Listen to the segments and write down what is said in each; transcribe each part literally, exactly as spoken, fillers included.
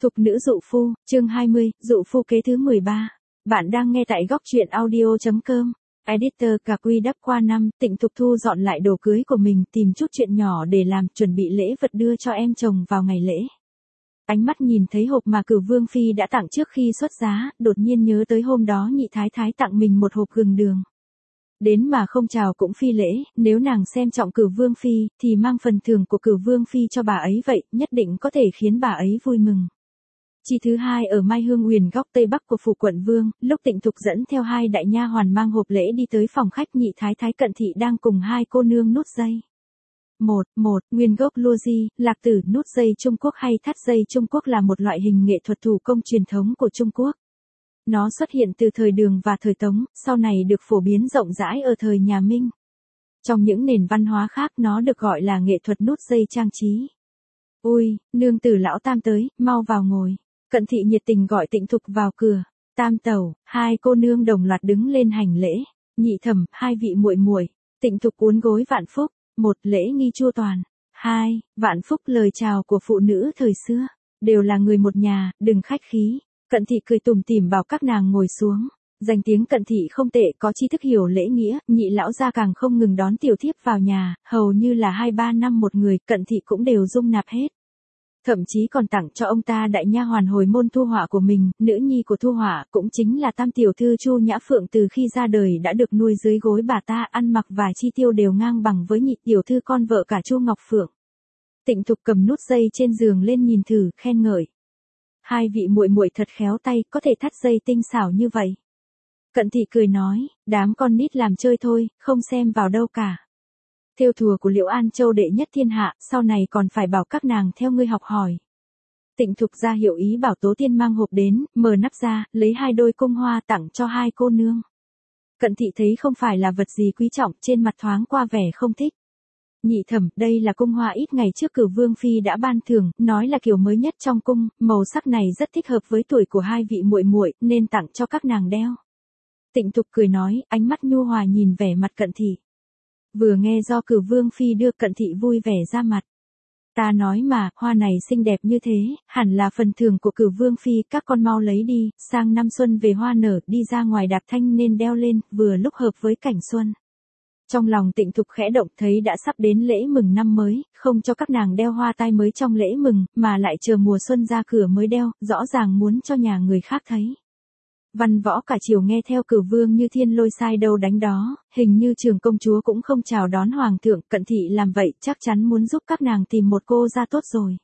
Thục nữ dụ phu, chương hai mươi, dụ phu kế thứ mười ba. Bạn đang nghe tại góc truyện audio.com. Editor cà quy đắp qua năm, Tịnh Thục thu dọn lại đồ cưới của mình, tìm chút chuyện nhỏ để làm, chuẩn bị lễ vật đưa cho em chồng vào ngày lễ. Ánh mắt nhìn thấy hộp mà Cửu Vương Phi đã tặng trước khi xuất giá, đột nhiên nhớ tới hôm đó nhị thái thái tặng mình một hộp gừng đường. Đến mà không chào cũng phi lễ, nếu nàng xem trọng Cửu Vương Phi, thì mang phần thưởng của Cửu Vương Phi cho bà ấy vậy, nhất định có thể khiến bà ấy vui mừng. Chi thứ hai ở Mai Hương Uyển góc tây bắc của phủ quận Vương, lúc Tịnh Thục dẫn theo hai đại nha hoàn mang hộp lễ đi tới phòng khách, nhị thái thái Cận Thị đang cùng hai cô nương nút dây. Một, một, nguyên gốc lua di, lạc tử nút dây Trung Quốc hay thắt dây Trung Quốc là một loại hình nghệ thuật thủ công truyền thống của Trung Quốc. Nó xuất hiện từ thời Đường và thời Tống, sau này được phổ biến rộng rãi ở thời nhà Minh. Trong những nền văn hóa khác nó được gọi là nghệ thuật nút dây trang trí. Ui, nương tử lão Tam tới, mau vào ngồi. Cận Thị nhiệt tình gọi Tịnh Thục vào cửa. Tam tẩu, hai cô nương đồng loạt đứng lên hành lễ. Nhị thẩm, hai vị muội muội. Tịnh Thục uốn gối vạn phúc. Một, lễ nghi chu toàn. Hai, vạn phúc lời chào của phụ nữ thời xưa. Đều là người một nhà, đừng khách khí. Cận Thị cười tủm tỉm bảo các nàng ngồi xuống. Danh tiếng Cận Thị không tệ, có tri thức hiểu lễ nghĩa, nhị lão gia càng không ngừng đón tiểu thiếp vào nhà, hầu như là hai ba năm một người, Cận Thị cũng đều dung nạp hết. Thậm chí còn tặng cho ông ta đại nha hoàn hồi môn Thu Họa của mình, nữ nhi của Thu Họa, cũng chính là tam tiểu thư Chu Nhã Phượng, từ khi ra đời đã được nuôi dưới gối bà ta, ăn mặc và chi tiêu đều ngang bằng với nhị tiểu thư con vợ cả Chu Ngọc Phượng. Tịnh Thục cầm nút dây trên giường lên nhìn thử, khen ngợi. Hai vị muội muội thật khéo tay, có thể thắt dây tinh xảo như vậy. Cận Thị cười nói, đám con nít làm chơi thôi, không xem vào đâu cả. Thêu thùa của Liễu An Châu đệ nhất thiên hạ, sau này còn phải bảo các nàng theo ngươi học hỏi. Tịnh Thục ra hiệu ý bảo Tố Tiên mang hộp đến, mở nắp ra, lấy hai đôi cung hoa tặng cho hai cô nương. Cận Thị thấy không phải là vật gì quý trọng, trên mặt thoáng qua vẻ không thích. Nhị thẩm, đây là cung hoa ít ngày trước Cửu Vương Phi đã ban thưởng, nói là kiểu mới nhất trong cung, màu sắc này rất thích hợp với tuổi của hai vị muội muội, nên tặng cho các nàng đeo. Tịnh Thục cười nói, ánh mắt nhu hòa nhìn vẻ mặt Cận Thị. Vừa nghe do Cửu Vương Phi đưa, Cận Thị vui vẻ ra mặt. Ta nói mà, hoa này xinh đẹp như thế, hẳn là phần thưởng của Cửu Vương Phi, các con mau lấy đi, sang năm xuân về hoa nở, đi ra ngoài đạp thanh nên đeo lên, vừa lúc hợp với cảnh xuân. Trong lòng Tịnh Thục khẽ động, thấy đã sắp đến lễ mừng năm mới, không cho các nàng đeo hoa tai mới trong lễ mừng, mà lại chờ mùa xuân ra cửa mới đeo, rõ ràng muốn cho nhà người khác thấy. Văn võ cả triều nghe theo Cửu Vương như thiên lôi sai đâu đánh đó, hình như Trường công chúa cũng không chào đón hoàng thượng, Cận Thị làm vậy chắc chắn muốn giúp các nàng tìm một cô gia tốt rồi.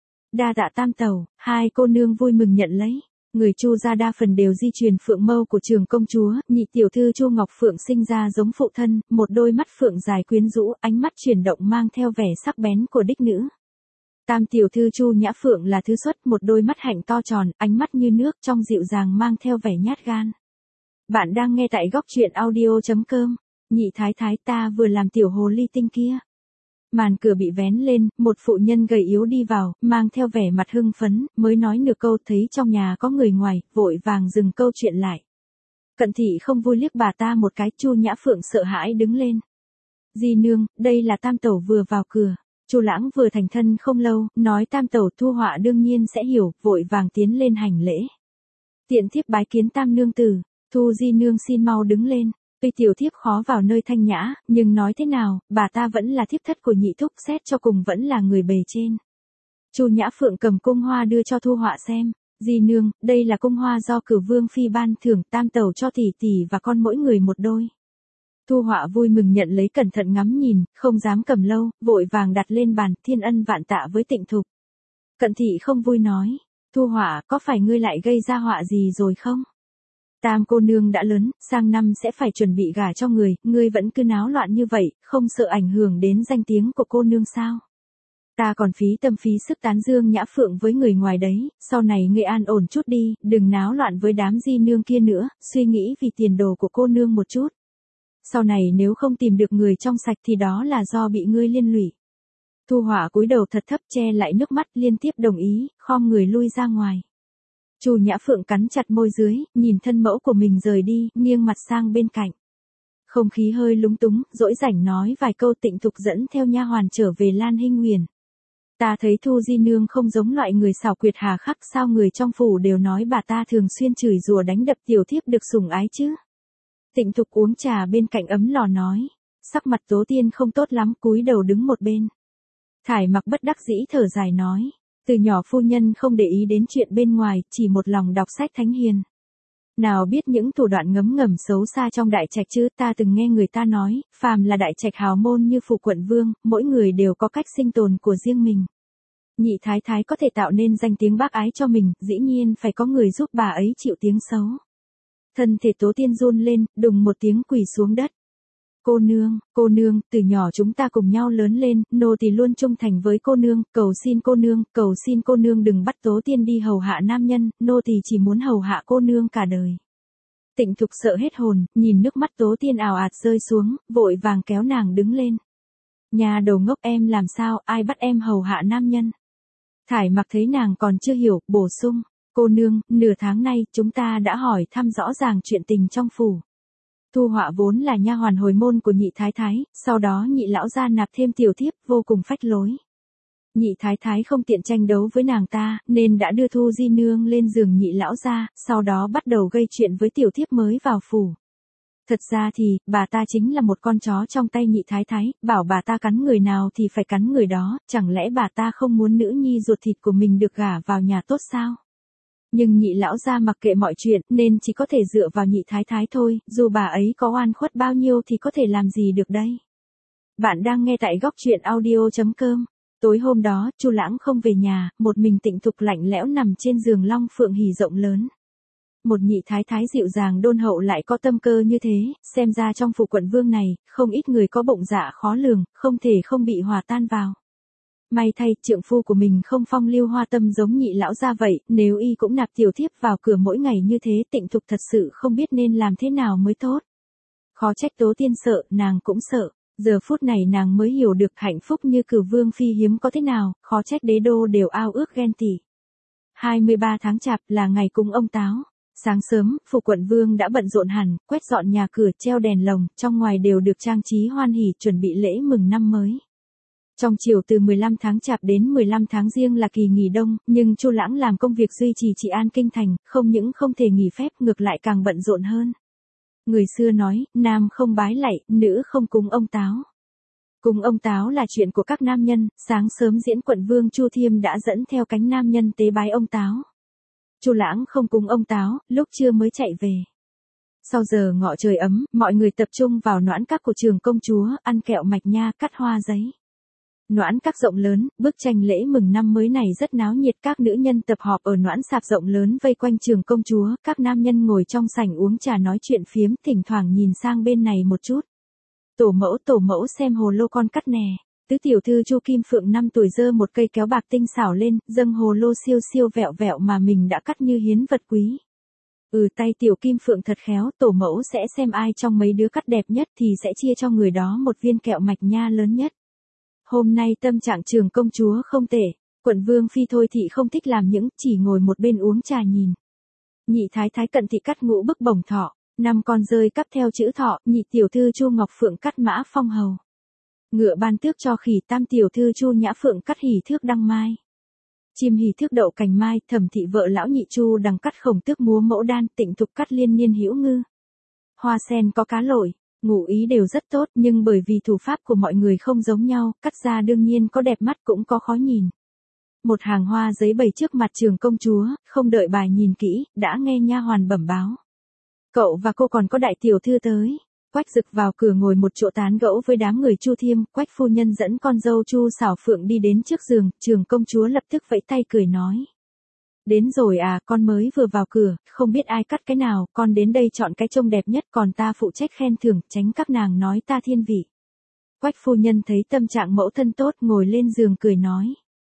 Đa tạ tam tẩu, hai cô nương vui mừng nhận lấy. Người Chu gia đa phần đều di truyền phượng mâu của Trường công chúa, nhị tiểu thư Chu Ngọc Phượng sinh ra giống phụ thân, một đôi mắt phượng dài quyến rũ, ánh mắt chuyển động mang theo vẻ sắc bén của đích nữ. Tam tiểu thư Chu Nhã Phượng là thứ xuất, một đôi mắt hạnh to tròn, ánh mắt như nước, trong dịu dàng mang theo vẻ nhát gan. Bạn đang nghe tại góc truyện audio.com. Nhị thái thái, ta vừa làm tiểu hồ ly tinh kia. Màn cửa bị vén lên, một phụ nhân gầy yếu đi vào, mang theo vẻ mặt hưng phấn, mới nói nửa câu thấy trong nhà có người ngoài, vội vàng dừng câu chuyện lại. Cận Thị không vui liếc bà ta một cái, Chu Nhã Phượng sợ hãi đứng lên. Di nương, đây là tam tẩu vừa vào cửa. Chu Lãng vừa thành thân không lâu, nói tam tẩu Thu Họa đương nhiên sẽ hiểu, vội vàng tiến lên hành lễ. Tiện thiếp bái kiến tam nương tử, Thu di nương xin mau đứng lên. Tuy tiểu thiếp khó vào nơi thanh nhã, nhưng nói thế nào, bà ta vẫn là thiếp thất của nhị thúc, xét cho cùng vẫn là người bề trên. Chu Nhã Phượng cầm cung hoa đưa cho Thu Họa xem. Di nương, đây là cung hoa do Cửu Vương Phi ban thưởng, tam tẩu cho tỷ tỷ và con mỗi người một đôi. Thu Họa vui mừng nhận lấy, cẩn thận ngắm nhìn, không dám cầm lâu, vội vàng đặt lên bàn, thiên ân vạn tạ với Tịnh Thục. Cận Thị không vui nói, Thu Họa, có phải ngươi lại gây ra họa gì rồi không? Tam cô nương đã lớn, sang năm sẽ phải chuẩn bị gả cho người, ngươi vẫn cứ náo loạn như vậy, không sợ ảnh hưởng đến danh tiếng của cô nương sao? Ta còn phí tâm phí sức tán dương Nhã Phượng với người ngoài đấy, sau này ngươi an ổn chút đi, đừng náo loạn với đám di nương kia nữa, suy nghĩ vì tiền đồ của cô nương một chút. Sau này nếu không tìm được người trong sạch thì đó là do bị ngươi liên lụy. Thu Họa cúi đầu thật thấp che lại nước mắt, liên tiếp đồng ý, khom người lui ra ngoài. Chu Nhã Phượng cắn chặt môi dưới, nhìn thân mẫu của mình rời đi, nghiêng mặt sang bên cạnh. Không khí hơi lúng túng, dỗi rảnh nói vài câu. Tịnh Thục dẫn theo nha hoàn trở về Lan Hinh Huyền. Ta thấy Thu Di Nương không giống loại người xảo quyệt hà khắc, sao người trong phủ đều nói bà ta thường xuyên chửi rủa đánh đập tiểu thiếp được sủng ái chứ. Tịnh Thục uống trà bên cạnh ấm lò nói. Sắc mặt Tố Tiên không tốt lắm, cúi đầu đứng một bên. Thải Mặc bất đắc dĩ thở dài nói. Từ nhỏ phu nhân không để ý đến chuyện bên ngoài, chỉ một lòng đọc sách thánh hiền. Nào biết những thủ đoạn ngấm ngầm xấu xa trong đại trạch chứ, ta từng nghe người ta nói, phàm là đại trạch hào môn như phủ quận vương, mỗi người đều có cách sinh tồn của riêng mình. Nhị thái thái có thể tạo nên danh tiếng bác ái cho mình, dĩ nhiên phải có người giúp bà ấy chịu tiếng xấu. Thân thể Tố Tiên run lên, đùng một tiếng quỳ xuống đất. Cô nương, cô nương, từ nhỏ chúng ta cùng nhau lớn lên, nô tỳ luôn trung thành với cô nương, cầu xin cô nương, cầu xin cô nương đừng bắt Tố Tiên đi hầu hạ nam nhân, nô tỳ chỉ muốn hầu hạ cô nương cả đời. Tịnh Thục sợ hết hồn, nhìn nước mắt Tố Tiên ào ạt rơi xuống, vội vàng kéo nàng đứng lên. Nhà đầu ngốc, em làm sao, ai bắt em hầu hạ nam nhân? Thải Mặc thấy nàng còn chưa hiểu, bổ sung, cô nương, nửa tháng nay chúng ta đã hỏi thăm rõ ràng chuyện tình trong phủ. Thu Họa vốn là nha hoàn hồi môn của nhị thái thái, sau đó nhị lão gia nạp thêm tiểu thiếp, vô cùng phách lối. Nhị thái thái không tiện tranh đấu với nàng ta, nên đã đưa Thu Di Nương lên giường nhị lão gia, sau đó bắt đầu gây chuyện với tiểu thiếp mới vào phủ. Thật ra thì, bà ta chính là một con chó trong tay nhị thái thái, bảo bà ta cắn người nào thì phải cắn người đó, chẳng lẽ bà ta không muốn nữ nhi ruột thịt của mình được gả vào nhà tốt sao? Nhưng nhị lão gia mặc kệ mọi chuyện, nên chỉ có thể dựa vào nhị thái thái thôi, dù bà ấy có oan khuất bao nhiêu thì có thể làm gì được đây. Bạn đang nghe tại góc truyện audio chấm com. Tối hôm đó, Chu Lãng không về nhà, một mình Tịnh Thục lạnh lẽo nằm trên giường Long Phượng Hỉ rộng lớn. Một nhị thái thái dịu dàng đôn hậu lại có tâm cơ như thế, xem ra trong phủ quận vương này, không ít người có bụng dạ khó lường, không thể không bị hòa tan vào. May thay, trượng phu của mình không phong lưu hoa tâm giống nhị lão gia vậy, nếu y cũng nạp tiểu thiếp vào cửa mỗi ngày như thế, Tịnh Thục thật sự không biết nên làm thế nào mới tốt. Khó trách Tố Tiên sợ, nàng cũng sợ. Giờ phút này nàng mới hiểu được hạnh phúc như Cửu Vương phi hiếm có thế nào, khó trách đế đô đều ao ước ghen tị. hai mươi ba tháng Chạp là ngày cúng ông Táo. Sáng sớm, phủ quận vương đã bận rộn hẳn, quét dọn nhà cửa, treo đèn lồng, trong ngoài đều được trang trí hoan hỉ chuẩn bị lễ mừng năm mới. Trong chiều từ mười lăm tháng Chạp đến mười lăm tháng Giêng là kỳ nghỉ đông, nhưng Chu Lãng làm công việc duy trì trị an kinh thành, không những không thể nghỉ phép, ngược lại càng bận rộn hơn. Người xưa nói, nam không bái lạy, nữ không cúng ông Táo. Cúng ông Táo là chuyện của các nam nhân, sáng sớm diễn quận vương Chu Thiêm đã dẫn theo cánh nam nhân tế bái ông Táo. Chu Lãng không cúng ông Táo, lúc trưa mới chạy về. Sau giờ ngọ trời ấm, mọi người tập trung vào noãn các của trường công chúa, ăn kẹo mạch nha, cắt hoa giấy. Noãn các rộng lớn, bức tranh lễ mừng năm mới này rất náo nhiệt, các nữ nhân tập họp ở noãn sạp rộng lớn vây quanh trường công chúa, các nam nhân ngồi trong sảnh uống trà nói chuyện phiếm, thỉnh thoảng nhìn sang bên này một chút. Tổ mẫu tổ mẫu xem hồ lô con cắt nè. Tứ tiểu thư Chu Kim Phượng năm tuổi giơ một cây kéo bạc tinh xảo lên, dâng hồ lô siêu siêu vẹo vẹo mà mình đã cắt như hiến vật quý. Ừ, tay tiểu Kim Phượng thật khéo, tổ mẫu sẽ xem ai trong mấy đứa cắt đẹp nhất thì sẽ chia cho người đó một viên kẹo mạch nha lớn nhất. Hôm nay tâm trạng trường công chúa không tệ, quận vương phi thôi thị không thích làm những, chỉ ngồi một bên uống trà nhìn. Nhị thái thái Cận thị cắt ngũ bức bổng thọ, năm con rơi cắp theo chữ thọ, nhị tiểu thư Chu Ngọc Phượng cắt mã phong hầu. Ngựa ban tước cho khỉ, tam tiểu thư Chu Nhã Phượng cắt hỉ thước đăng mai. Chim hỉ thước đậu cành mai, Thẩm thị vợ lão nhị Chu đằng cắt khổng tước múa mẫu đan, Tịnh Thục cắt liên niên hữu ngư. Hoa sen có cá lội, ngụ ý đều rất tốt, nhưng bởi vì thủ pháp của mọi người không giống nhau, cắt ra đương nhiên có đẹp mắt cũng có khó nhìn. Một hàng hoa giấy bày trước mặt trường công chúa, không đợi bài nhìn kỹ, đã nghe nha hoàn bẩm báo. Cậu và cô còn có đại tiểu thư tới. Quách Dực vào cửa ngồi một chỗ tán gẫu với đám người Chu Thiêm, Quách phu nhân dẫn con dâu Chu Xảo Phượng đi đến trước giường, trường công chúa lập tức vẫy tay cười nói. Đến rồi à, con mới vừa vào cửa, không biết ai cắt cái nào, con đến đây chọn cái trông đẹp nhất, còn ta phụ trách khen thưởng, tránh các nàng nói ta thiên vị. Quách phu nhân thấy tâm trạng mẫu thân tốt, ngồi lên giường cười nói.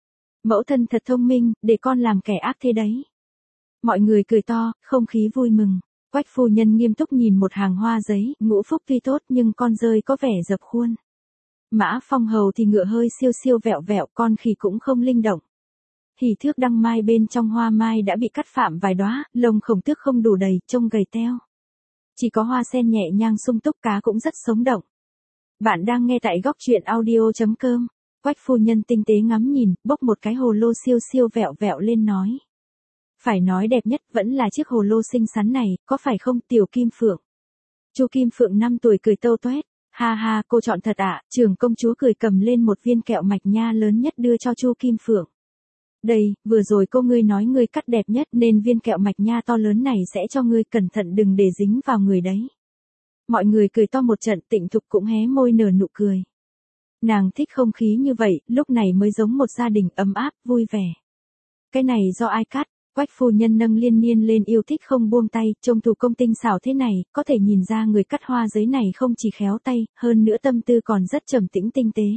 Mẫu thân thật thông minh, để con làm kẻ ác thế đấy. Mọi người cười to, không khí vui mừng. Quách phu nhân nghiêm túc nhìn một hàng hoa giấy, ngũ phúc tuy tốt nhưng con rơi có vẻ dập khuôn. Mã phong hầu thì ngựa hơi siêu siêu vẹo vẹo, con khỉ cũng không linh động. Hỉ thước đăng mai bên trong hoa mai đã bị cắt phạm vài đóa, lông khổng tước không đủ đầy, trông gầy teo. Chỉ có hoa sen nhẹ nhàng sung túc, cá cũng rất sống động. Bạn đang nghe tại góc truyện audio chấm com. Quách phu nhân tinh tế ngắm nhìn, bốc một cái hồ lô siêu siêu vẹo vẹo lên nói. Phải nói đẹp nhất vẫn là chiếc hồ lô xinh xắn này, có phải không Tiểu Kim Phượng? Chu Kim Phượng năm tuổi cười tâu toét. Ha ha, cô chọn thật ạ, à? Trưởng công chúa cười cầm lên một viên kẹo mạch nha lớn nhất đưa cho Chu Kim Phượng. Đây, vừa rồi cô ngươi nói ngươi cắt đẹp nhất nên viên kẹo mạch nha to lớn này sẽ cho ngươi, cẩn thận đừng để dính vào người đấy. Mọi người cười to một trận, Tịnh Thục cũng hé môi nở nụ cười. Nàng thích không khí như vậy, lúc này mới giống một gia đình ấm áp, vui vẻ. Cái này do ai cắt? Quách phu nhân nâng Liên Niên lên yêu thích không buông tay, trông thủ công tinh xảo thế này, có thể nhìn ra người cắt hoa giấy này không chỉ khéo tay, hơn nữa tâm tư còn rất trầm tĩnh tinh tế.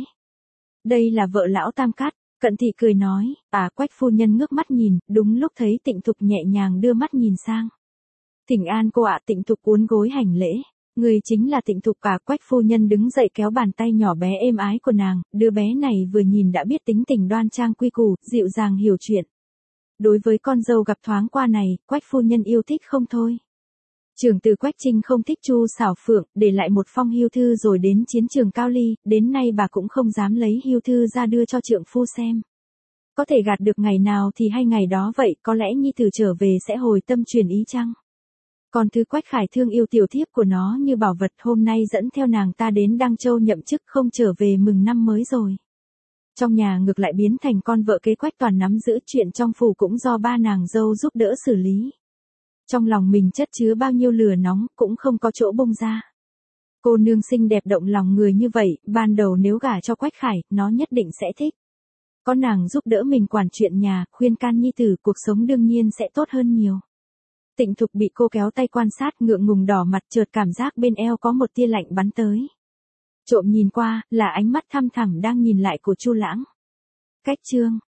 Đây là vợ lão Tam cắt, Cận Thị cười nói, à Quách phu nhân ngước mắt nhìn, đúng lúc thấy Tịnh Thục nhẹ nhàng đưa mắt nhìn sang. Thỉnh an cô ạ. Tịnh Thục uốn gối hành lễ. Người chính là Tịnh Thục à? Quách phu nhân đứng dậy kéo bàn tay nhỏ bé êm ái của nàng, đứa bé này vừa nhìn đã biết tính tình đoan trang quy củ, dịu dàng hiểu chuyện. Đối với con dâu gặp thoáng qua này, Quách phu nhân yêu thích không thôi. Trưởng tử Quách Trinh không thích Chu Xảo Phượng, để lại một phong hưu thư rồi đến chiến trường Cao Ly, đến nay bà cũng không dám lấy hưu thư ra đưa cho trượng phu xem. Có thể gạt được ngày nào thì hay ngày đó vậy, có lẽ nhi tử trở về sẽ hồi tâm chuyển ý chăng? Còn thứ Quách Khải thương yêu tiểu thiếp của nó như bảo vật, hôm nay dẫn theo nàng ta đến Đăng Châu nhậm chức, không trở về mừng năm mới rồi. Trong nhà ngược lại biến thành con vợ kế Quách Toàn nắm giữ, chuyện trong phủ cũng do ba nàng dâu giúp đỡ xử lý. Trong lòng mình chất chứa bao nhiêu lửa nóng, cũng không có chỗ bung ra. Cô nương xinh đẹp động lòng người như vậy, ban đầu nếu gả cho Quách Khải, nó nhất định sẽ thích. Có nàng giúp đỡ mình quản chuyện nhà, khuyên can nhi tử, cuộc sống đương nhiên sẽ tốt hơn nhiều. Tịnh Thục bị cô kéo tay quan sát, ngượng ngùng đỏ mặt, chợt cảm giác bên eo có một tia lạnh bắn tới. Trộm nhìn qua, là ánh mắt thăm thẳm đang nhìn lại của Chu Lãng. Cách chương